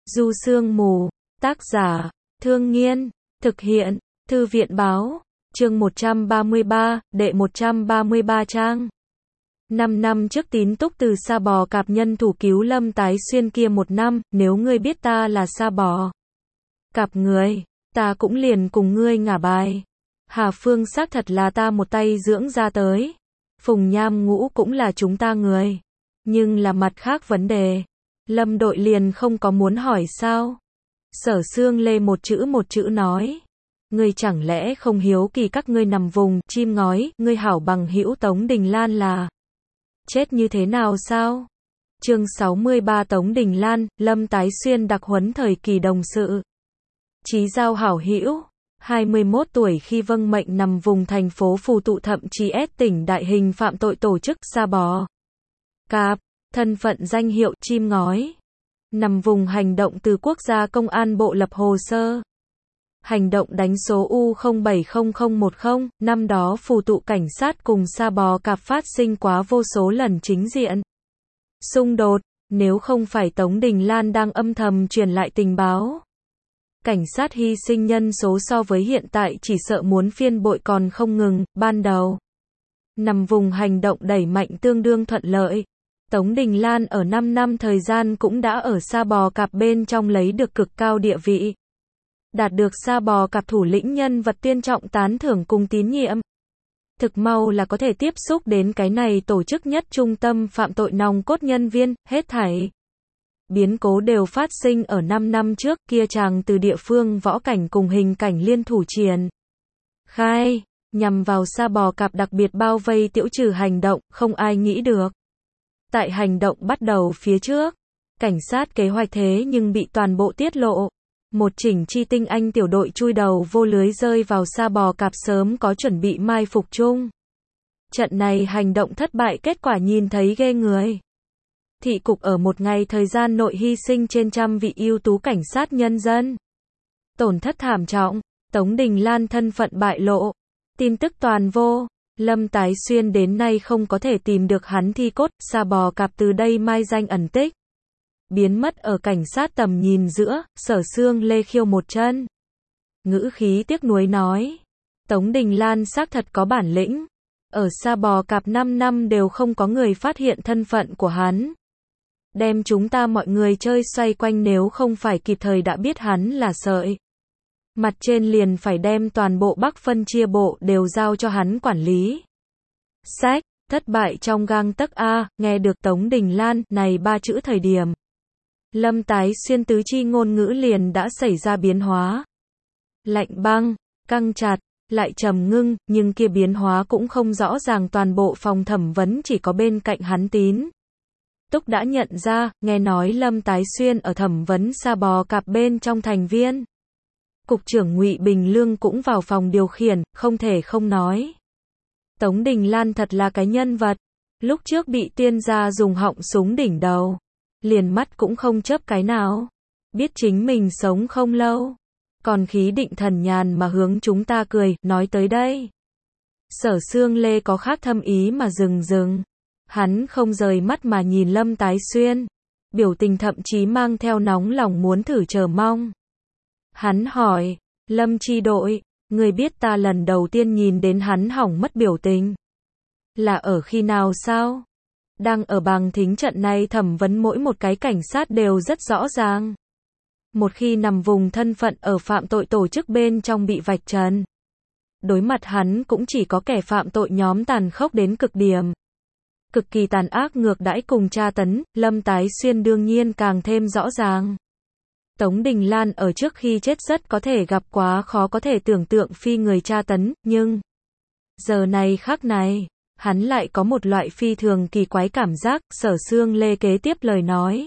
Du Sương Mù, tác giả, Thương Nghiên, thực hiện, Thư viện Báo, chương 133, đệ 133 trang. 5 năm trước Tín Túc từ Sa Bò Cạp nhân thủ cứu Lâm Tái Xuyên kia 1 năm, nếu ngươi biết ta là Sa Bò Cạp người, ta cũng liền cùng ngươi ngả bài. Hà Phương xác thật là ta một tay dưỡng ra tới. Phùng Nham Ngũ cũng là chúng ta người. Nhưng là mặt khác vấn đề. Lâm đội liền không có muốn hỏi sao? Sở Sương Lê một chữ nói. Ngươi chẳng lẽ không hiếu kỳ các ngươi nằm vùng chim ngói, ngươi hảo bằng hữu Tống Đình Lan là chết như thế nào sao? Chương 63 Tống Đình Lan, Lâm Tái Xuyên đặc huấn thời kỳ đồng sự. Chí giao hảo hữu, 21 tuổi khi vâng mệnh nằm vùng thành phố Phù Tụ thậm chí S tỉnh đại hình phạm tội tổ chức Sa Bò Cạp, thân phận danh hiệu chim ngói. Nằm vùng hành động từ Quốc gia Công an Bộ lập hồ sơ. Hành động đánh số U070010, năm đó Phù Tụ cảnh sát cùng Sa Bò Cạp phát sinh quá vô số lần chính diện xung đột, nếu không phải Tống Đình Lan đang âm thầm truyền lại tình báo. Cảnh sát hy sinh nhân số so với hiện tại chỉ sợ muốn phiên bội còn không ngừng, ban đầu. Nằm vùng hành động đẩy mạnh tương đương thuận lợi. Tống Đình Lan ở 5 năm thời gian cũng đã ở Sa Bò Cạp bên trong lấy được cực cao địa vị. Đạt được Sa Bò Cạp thủ lĩnh nhân vật tuyên trọng tán thưởng cùng tín nhiệm. Thực mau là có thể tiếp xúc đến cái này tổ chức nhất trung tâm phạm tội nòng cốt nhân viên, hết thảy. Biến cố đều phát sinh ở 5 năm trước, kia chàng từ địa phương võ cảnh cùng hình cảnh liên thủ triển khai, nhằm vào Sa Bò Cạp đặc biệt bao vây tiểu trừ hành động, không ai nghĩ được. Tại hành động bắt đầu phía trước, cảnh sát kế hoạch thế nhưng bị toàn bộ tiết lộ. Một chỉnh chi tinh anh tiểu đội chui đầu vô lưới rơi vào Sa Bò Cạp sớm có chuẩn bị mai phục chung. Trận này hành động thất bại kết quả nhìn thấy ghê người. Thị cục ở một ngày thời gian nội hy sinh trên trăm vị ưu tú cảnh sát nhân dân. Tổn thất thảm trọng, Tống Đình Lan thân phận bại lộ. Tin tức toàn vô, Lâm Tái Xuyên đến nay không có thể tìm được hắn thi cốt, Sa Bò Cạp từ đây mai danh ẩn tích. Biến mất ở cảnh sát tầm nhìn giữa, Sở Sương Lê khiêu một chân. Ngữ khí tiếc nuối nói. Tống Đình Lan xác thật có bản lĩnh. Ở Sa Bò Cạp 5 năm đều không có người phát hiện thân phận của hắn. Đem chúng ta mọi người chơi xoay quanh nếu không phải kịp thời đã biết hắn là sợi. Mặt trên liền phải đem toàn bộ Bắc phân chia bộ đều giao cho hắn quản lý. Sách, thất bại trong gang tấc A, nghe được Tống Đình Lan này 3 chữ thời điểm. Lâm Tái Xuyên tứ chi ngôn ngữ liền đã xảy ra biến hóa. Lạnh băng, căng chặt, lại trầm ngưng, nhưng kia biến hóa cũng không rõ ràng toàn bộ phòng thẩm vấn chỉ có bên cạnh hắn Tín Túc đã nhận ra, nghe nói Lâm Tái Xuyên ở thẩm vấn Sa Bò Cạp bên trong thành viên. Cục trưởng Ngụy Bình Lương cũng vào phòng điều khiển, không thể không nói. Tống Đình Lan thật là cái nhân vật. Lúc trước bị tiên gia dùng họng súng đỉnh đầu. Liền mắt cũng không chớp cái nào. Biết chính mình sống không lâu. Còn khí định thần nhàn mà hướng chúng ta cười, nói tới đây. Sở Sương Lê có khác thâm ý mà dừng. Hắn không rời mắt mà nhìn Lâm Tái Xuyên. Biểu tình thậm chí mang theo nóng lòng muốn thử chờ mong. Hắn hỏi, Lâm chi đội, người biết ta lần đầu tiên nhìn đến hắn hỏng mất biểu tình. Là ở khi nào sao? Đang ở bằng thính trận này thẩm vấn mỗi một cái cảnh sát đều rất rõ ràng. Một khi nằm vùng thân phận ở phạm tội tổ chức bên trong bị vạch trần. Đối mặt hắn cũng chỉ có kẻ phạm tội nhóm tàn khốc đến cực điểm. Cực kỳ tàn ác ngược đãi cùng tra tấn, Lâm Tái Xuyên đương nhiên càng thêm rõ ràng. Tống Đình Lan ở trước khi chết rất có thể gặp quá khó có thể tưởng tượng phi người tra tấn, nhưng giờ này khắc này, hắn lại có một loại phi thường kỳ quái cảm giác, Sở Sương Lê kế tiếp lời nói.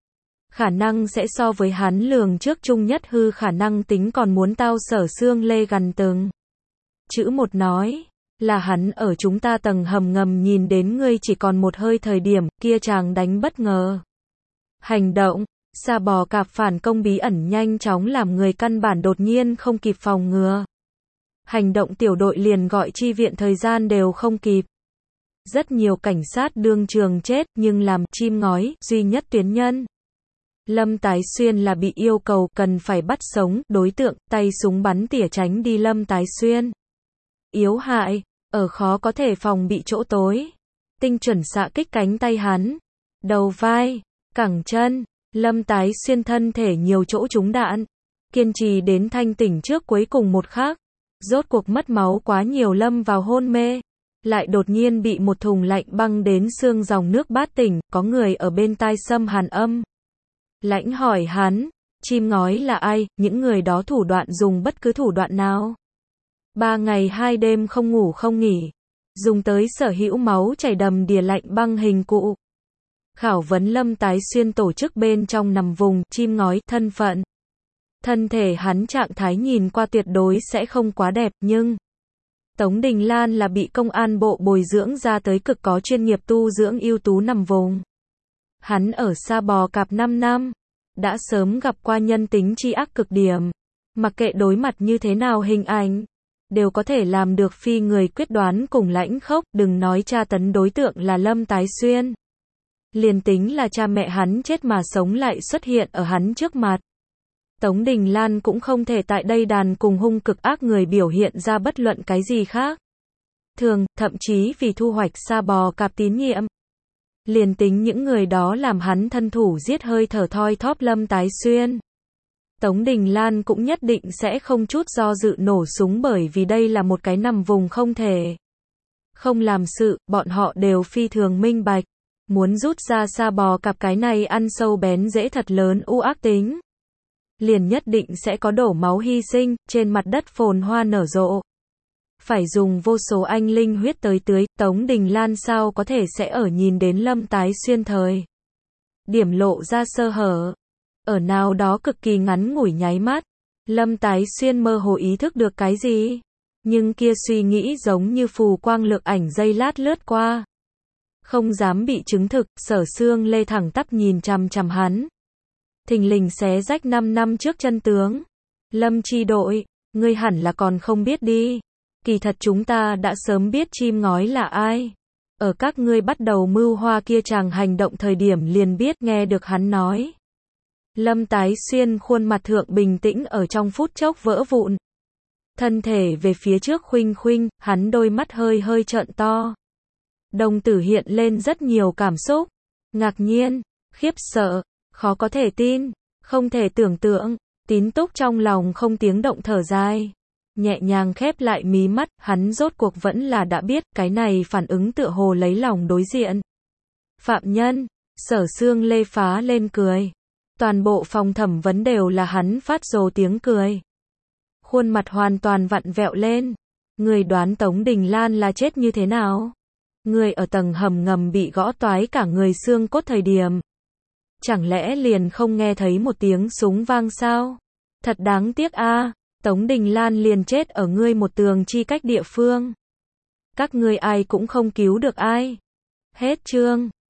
Khả năng sẽ so với hắn lường trước chung nhất hư khả năng tính còn muốn tao Sở Sương Lê gần từng chữ một nói. Là hắn ở chúng ta tầng hầm ngầm nhìn đến ngươi chỉ còn một hơi thời điểm, kia chàng đánh bất ngờ. Hành động, Sa Bò Cạp phản công bí ẩn nhanh chóng làm người căn bản đột nhiên không kịp phòng ngừa. Hành động tiểu đội liền gọi chi viện thời gian đều không kịp. Rất nhiều cảnh sát đương trường chết nhưng làm chim ngói, duy nhất tuyến nhân. Lâm Tái Xuyên là bị yêu cầu cần phải bắt sống, đối tượng, tay súng bắn tỉa tránh đi Lâm Tái Xuyên. Yếu hại, ở khó có thể phòng bị chỗ tối. Tinh chuẩn xạ kích cánh tay hắn, đầu vai, cẳng chân, Lâm Tái Xuyên thân thể nhiều chỗ trúng đạn. Kiên trì đến thanh tỉnh trước cuối cùng một khắc. Rốt cuộc mất máu quá nhiều lâm vào hôn mê. Lại đột nhiên bị một thùng lạnh băng đến xương dòng nước bát tỉnh, có người ở bên tai xâm hàn âm. Lãnh hỏi hắn, chim ngói là ai, những người đó thủ đoạn dùng bất cứ thủ đoạn nào. 3 ngày 2 đêm không ngủ không nghỉ. Dùng tới sở hữu máu chảy đầm đìa lạnh băng hình cụ. Khảo vấn Lâm Tái Xuyên tổ chức bên trong nằm vùng, chim ngói, thân phận. Thân thể hắn trạng thái nhìn qua tuyệt đối sẽ không quá đẹp, nhưng Tống Đình Lan là bị công an bộ bồi dưỡng ra tới cực có chuyên nghiệp tu dưỡng ưu tú nằm vùng. Hắn ở Sa Bò Cạp 5 năm, đã sớm gặp qua nhân tính tri ác cực điểm. Mặc kệ đối mặt như thế nào hình ảnh, đều có thể làm được phi người quyết đoán cùng lãnh khốc, đừng nói tra tấn đối tượng là Lâm Tái Xuyên. Liền tính là cha mẹ hắn chết mà sống lại xuất hiện ở hắn trước mặt. Tống Đình Lan cũng không thể tại đây đàn cùng hung cực ác người biểu hiện ra bất luận cái gì khác. Thường, thậm chí vì thu hoạch Sa Bò Cạp tín nhiệm. Liền tính những người đó làm hắn thân thủ giết hơi thở thoi thóp Lâm Tái Xuyên. Tống Đình Lan cũng nhất định sẽ không chút do dự nổ súng bởi vì đây là một cái nằm vùng không thể. Không làm sự, bọn họ đều phi thường minh bạch. Muốn rút ra Sa Bò Cạp cái này ăn sâu bén dễ thật lớn u ác tính. Liền nhất định sẽ có đổ máu hy sinh, trên mặt đất phồn hoa nở rộ. Phải dùng vô số anh linh huyết tới tưới, Tống Đình Lan sao có thể sẽ ở nhìn đến Lâm Tái Xuyên thời điểm lộ ra sơ hở. Ở nào đó cực kỳ ngắn ngủi nháy mắt, Lâm Tái Xuyên mơ hồ ý thức được cái gì. Nhưng kia suy nghĩ giống như phù quang lược ảnh giây lát lướt qua. Không dám bị chứng thực, Sở Xương Lê thẳng tắp nhìn chằm chằm hắn. Thình lình xé rách 5 năm trước chân tướng. Lâm Chi đội, ngươi hẳn là còn không biết đi. Kỳ thật chúng ta đã sớm biết chim ngói là ai. Ở các ngươi bắt đầu mưu hoa kia chàng hành động thời điểm liền biết, nghe được hắn nói. Lâm Tái Xuyên khuôn mặt thượng bình tĩnh ở trong phút chốc vỡ vụn. Thân thể về phía trước khuynh khuynh, hắn đôi mắt hơi hơi trợn to. Đồng tử hiện lên rất nhiều cảm xúc. Ngạc nhiên, khiếp sợ, khó có thể tin, không thể tưởng tượng. Tín Túc trong lòng không tiếng động thở dài. Nhẹ nhàng khép lại mí mắt, hắn rốt cuộc vẫn là đã biết, cái này phản ứng tựa hồ lấy lòng đối diện. Phạm nhân, Sở Xương Lê phá lên cười. Toàn bộ phòng thẩm vấn đều là hắn phát rồ tiếng cười. Khuôn mặt hoàn toàn vặn vẹo lên. Người đoán Tống Đình Lan là chết như thế nào? Người ở tầng hầm ngầm bị gõ toái cả người xương cốt thời điểm. Chẳng lẽ liền không nghe thấy một tiếng súng vang sao? Thật đáng tiếc a. Tống Đình Lan liền chết ở ngươi một tường chi cách địa phương. Các ngươi ai cũng không cứu được ai. Hết chương.